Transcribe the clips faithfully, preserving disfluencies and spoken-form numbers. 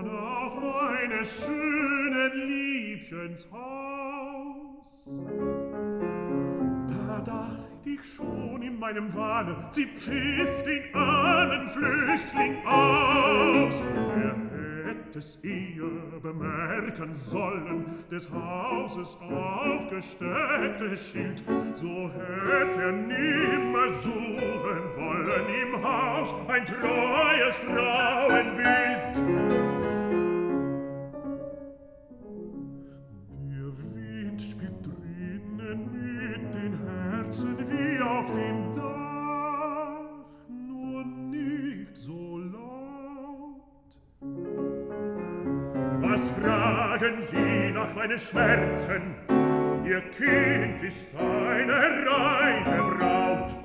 auf meines schönen Liebchens Haus. Da dacht ich schon in meinem Wahne, sie pfiff den armen Flüchtling aus. Er hätt es eher bemerken sollen, des Hauses aufgestecktes Schild, so hätt er nimmer suchen wollen im Haus ein treues Frauenbild. Der Wind spielt drinnen mit den Herzen wie auf dem Dach, nur nicht so laut. Was fragen Sie nach meinen Schmerzen? Ihr Kind ist eine reiche Braut.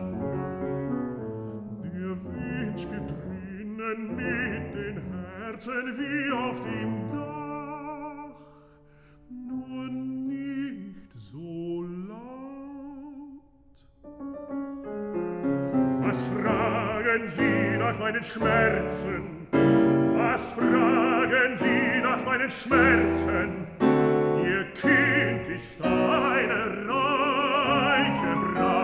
Der Wind spielt drinnen mit den Herzen wie auf dem Dach, nur nicht so laut. Was fragen Sie nach meinen Schmerzen? Was fragen Sie nach meinen Schmerzen? Ihr Kind ist eine reiche Braut.